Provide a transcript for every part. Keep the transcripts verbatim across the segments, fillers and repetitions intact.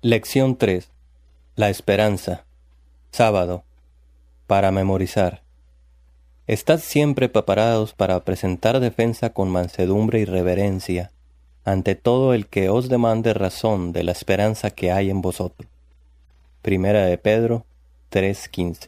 Lección tres. La esperanza. Sábado. Para memorizar. Estad siempre preparados para presentar defensa con mansedumbre y reverencia ante todo el que os demande razón de la esperanza que hay en vosotros. Primera de Pedro tres quince.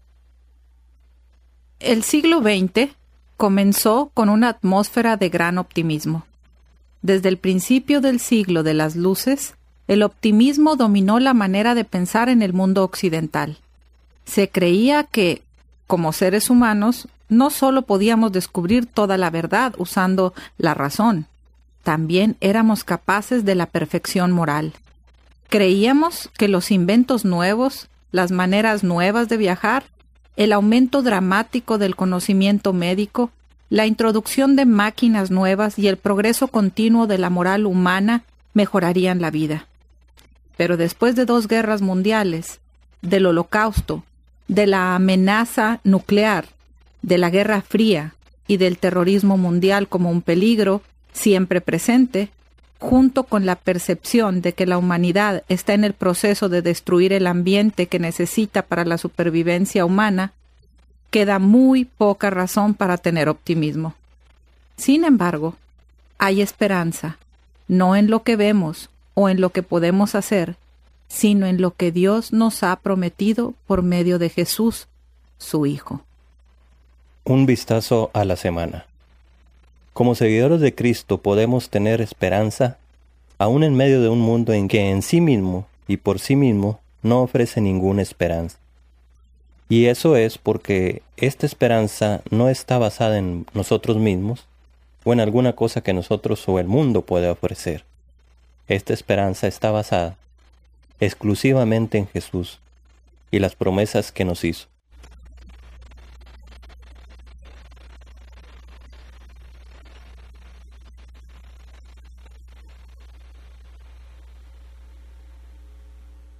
El siglo veinte comenzó con una atmósfera de gran optimismo. Desde el principio del siglo de las luces, el optimismo dominó la manera de pensar en el mundo occidental. Se creía que, como seres humanos, no solo podíamos descubrir toda la verdad usando la razón, también éramos capaces de la perfección moral. Creíamos que los inventos nuevos, las maneras nuevas de viajar, el aumento dramático del conocimiento médico, la introducción de máquinas nuevas y el progreso continuo de la moral humana mejorarían la vida. Pero después de dos guerras mundiales, del Holocausto, de la amenaza nuclear, de la Guerra Fría y del terrorismo mundial como un peligro siempre presente, junto con la percepción de que la humanidad está en el proceso de destruir el ambiente que necesita para la supervivencia humana, queda muy poca razón para tener optimismo. Sin embargo, hay esperanza, no en lo que vemos o en lo que podemos hacer, sino en lo que Dios nos ha prometido por medio de Jesús, su Hijo. Un vistazo a la semana. Como seguidores de Cristo podemos tener esperanza, aún en medio de un mundo en que en sí mismo y por sí mismo no ofrece ninguna esperanza. Y eso es porque esta esperanza no está basada en nosotros mismos o en alguna cosa que nosotros o el mundo puede ofrecer. Esta esperanza está basada exclusivamente en Jesús y las promesas que nos hizo.